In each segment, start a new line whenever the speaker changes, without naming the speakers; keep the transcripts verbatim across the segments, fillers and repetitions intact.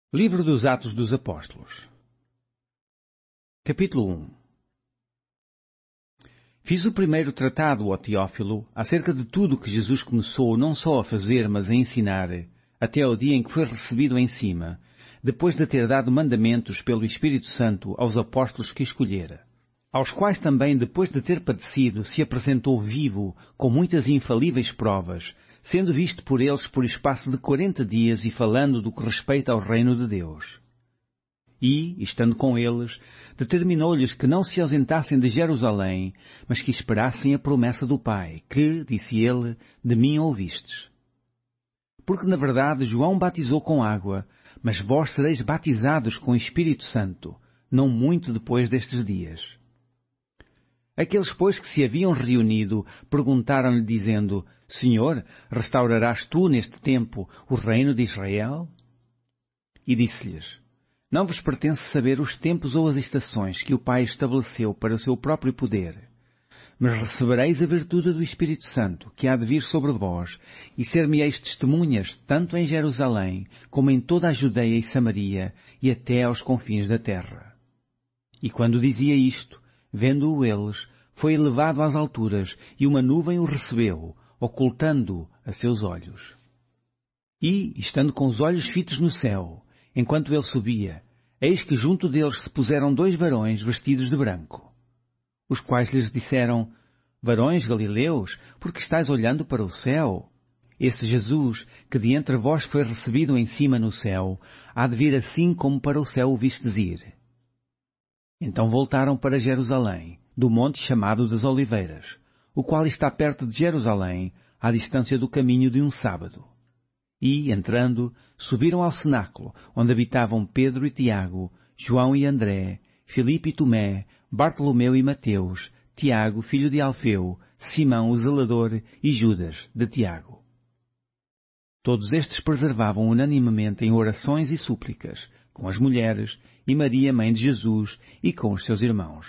Livro dos Atos dos Apóstolos. Capítulo um. Fiz o primeiro tratado, ó Teófilo, acerca de tudo o que Jesus começou não só a fazer, mas a ensinar, até ao dia em que foi recebido em cima, depois de ter dado mandamentos pelo Espírito Santo aos apóstolos que escolhera, aos quais também, depois de ter padecido, se apresentou vivo, com muitas e infalíveis provas, sendo visto por eles por espaço de quarenta dias e falando do que respeita ao reino de Deus. E, estando com eles, determinou-lhes que não se ausentassem de Jerusalém, mas que esperassem a promessa do Pai, que, disse ele, de mim ouvistes. Porque, na verdade, João batizou com água, mas vós sereis batizados com o Espírito Santo, não muito depois destes dias. Aqueles, pois, que se haviam reunido, perguntaram-lhe, dizendo, Senhor, restaurarás tu, neste tempo, o reino de Israel? E disse-lhes, Não vos pertence saber os tempos ou as estações que o Pai estabeleceu para o seu próprio poder, mas recebereis a virtude do Espírito Santo, que há de vir sobre vós, e ser-me-eis testemunhas, tanto em Jerusalém, como em toda a Judeia e Samaria, e até aos confins da terra. E quando dizia isto, vendo-o eles, foi elevado às alturas, e uma nuvem o recebeu, ocultando-o a seus olhos. E, estando com os olhos fitos no céu, enquanto ele subia, eis que junto deles se puseram dois varões vestidos de branco, os quais lhes disseram, Varões galileus, por que estáis olhando para o céu? Esse Jesus, que de entre vós foi recebido em cima no céu, há de vir assim como para o céu o vistes ir. Então voltaram para Jerusalém, do monte chamado das Oliveiras, o qual está perto de Jerusalém, à distância do caminho de um sábado. E, entrando, subiram ao cenáculo, onde habitavam Pedro e Tiago, João e André, Filipe e Tomé, Bartolomeu e Mateus, Tiago, filho de Alfeu, Simão o zelador e Judas, de Tiago. Todos estes preservavam unanimemente em orações e súplicas, com as mulheres, e Maria, mãe de Jesus, e com os seus irmãos.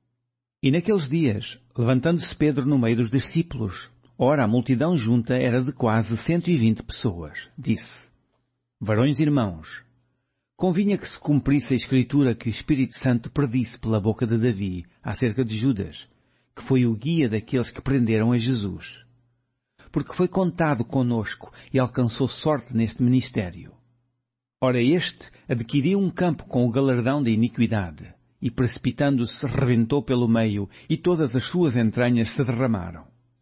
E naqueles dias, levantando-se Pedro no meio dos discípulos, ora a multidão junta era de quase cento e vinte pessoas, disse, Varões irmãos, convinha que se cumprisse a Escritura que o Espírito Santo predisse pela boca de Davi acerca de Judas, que foi o guia daqueles que prenderam a Jesus. Porque foi contado conosco e alcançou sorte neste ministério. Ora este adquiriu um campo com o galardão da iniquidade, e precipitando-se rebentou pelo meio, e todas as suas entranhas se derramaram.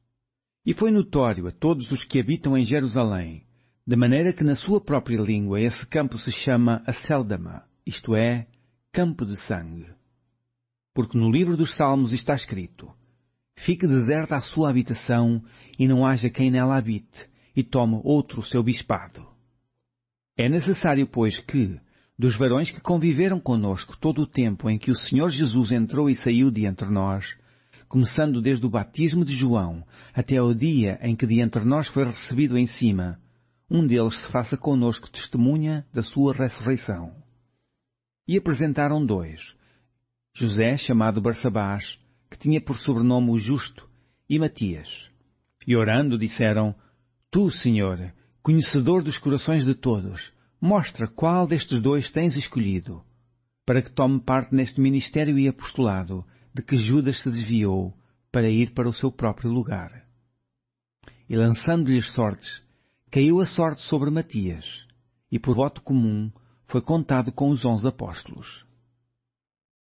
E foi notório a todos os que habitam em Jerusalém, de maneira que na sua própria língua esse campo se chama Acéldama, isto é, campo de sangue. Porque no livro dos Salmos está escrito, Fique deserta a sua habitação, e não haja quem nela habite, e tome outro o seu bispado. É necessário, pois, que, dos varões que conviveram conosco todo o tempo em que o Senhor Jesus entrou e saiu de entre nós, começando desde o batismo de João até ao dia em que de entre nós foi recebido em cima, um deles se faça conosco testemunha da sua ressurreição. E apresentaram dois, José, chamado Barsabás, que tinha por sobrenome o Justo, e Matias. E orando disseram, Tu, Senhor, conhecedor dos corações de todos, mostra qual destes dois tens escolhido, para que tome parte neste ministério e apostolado, de que Judas se desviou, para ir para o seu próprio lugar. E lançando-lhes sortes, caiu a sorte sobre Matias, e por voto comum foi contado com os onze apóstolos.